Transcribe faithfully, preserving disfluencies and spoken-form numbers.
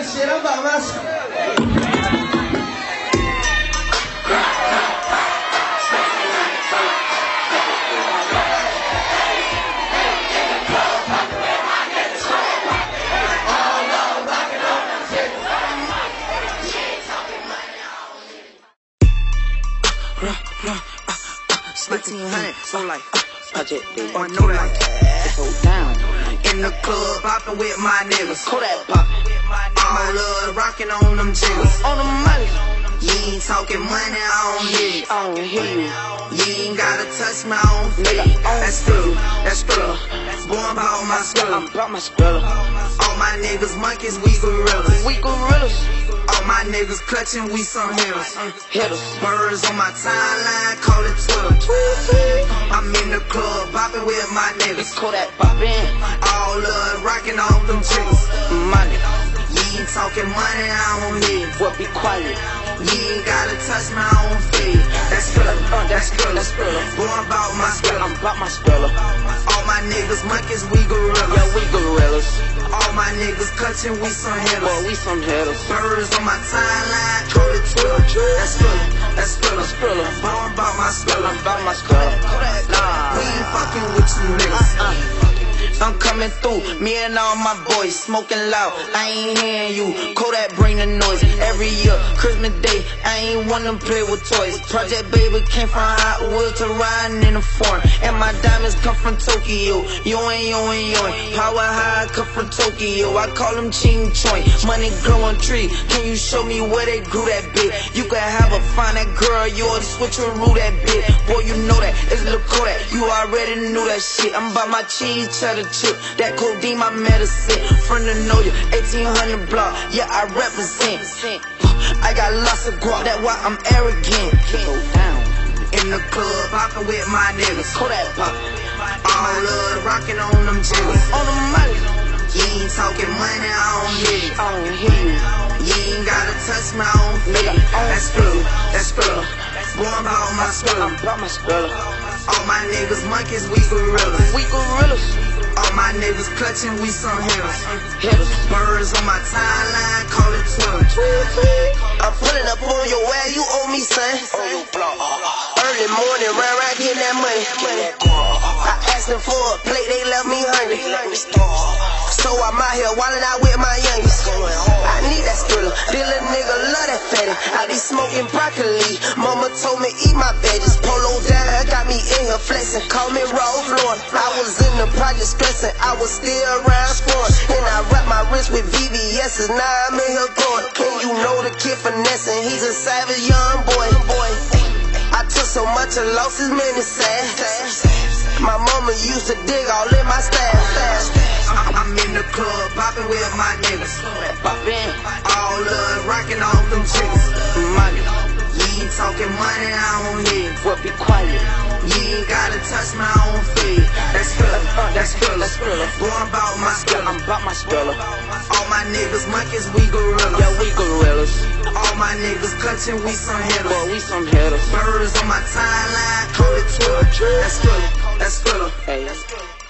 that shit. I'm about my eighteen hundred, so like, project big, I know that, it's so down. In the club, poppin' with my niggas, Kodak poppin', all love, rockin' on them jiggers, on the money. You ain't talking money, I don't hear you, I don't hear you. You ain't gotta touch my own feet, that's still, that's still. Boy, I'm about my skrilla, I'm about my skrilla. All my niggas monkeys, we gorillas, we gorillas. All my niggas clutching, we some hitters, hitters. Birds on my timeline, call it Twitter. I'm in the club, poppin' with my niggas, Kodak poppin', all love, rockin' on them jiggers, money. You ain't talking money, I don't hear you. What, be quiet? You ain't gotta touch my own feet. That's Skrilla, uh, that's Skrilla, that's Skrilla. Boy, I'm about my Skrilla, I'm about my Skrilla. All my niggas monkeys, we gorillas, yeah, we gorillas. All my niggas clutching, we some hitters, boy, we some hitters. Birds on my timeline, call it Twitter. That's Skrilla, that's Skrilla, Skrilla. Boy, I'm about my Skrilla, I'm about my Skrilla. Nah, we ain't fucking with you niggas. Uh, uh. I'm coming through, me and all my boys smoking loud, I ain't hearing you. Kodak bring the noise, every year, Christmas Day, I ain't wanna play with toys. Project Baby came from Hot Wheels to riding in the foreign, and my diamonds come from Tokyo. Yo and yo and yo, power high come from Tokyo. I call them Ching Choing, money growing tree. Can you show me where they grew that big? You can have a fine that girl, you ought to switch and rule that bit. Boy, you know that, it's Lil Kodak, you already knew that shit. I'm about my cheese cheddar chip, that codeine my medicine. Friend to know you, eighteen hundred block, yeah I represent. I got lots of guap, that's why I'm arrogant. In the club, poppin' with my niggas, Kodak poppin', all love, rockin' on them jiggers, on the money. You ain't talking money, I don't hear you, I don't hear you. You ain't gotta touch my own feet. That's Skrilla, that's Skrilla. Boy, I'm about my Skrilla, I'm about my Skrilla. All my niggas monkeys, we gorillas, we gorillas. All my niggas clutching, we some hitters, hitters. Birds on my timeline, call it Twitter. I'm pulling up on your way, you owe me, son. Early morning, round round getting that money. I asked them for a plate, they left me hungry. So I'm out here wildin' out with my youngest. I need that Skrilla, this little nigga love that fatty. I be smoking broccoli, mama told me eat my veggies. Polo down, got me in here flexing, call me Rolls Royce. I was in the project stressing, I was still around scoring. And I wrap my wrist with V V S's, now I'm in here going. Can you know the kid finessing, he's a savage young boy. I took so much and lost his minute sad. My mama used to dig all in my stash. I'm in the club, poppin' with my niggas, poppin', all love, rockin' on them jiggers, money. You ain't talking money, I don't hear you. What, be quiet? You ain't gotta touch my own feet. That's Skrilla, uh, that's Skrilla, Skrilla. Boy, I'm about my Skrilla, I'm about my Skrilla. All my niggas monkeys, we gorillas, yeah, we gorillas. All my niggas clutching, we some hitters, boy, we some hitters. Birds on my timeline, call it Twitter. That's Skrilla, that's Skrilla. Hey, that's Skrilla.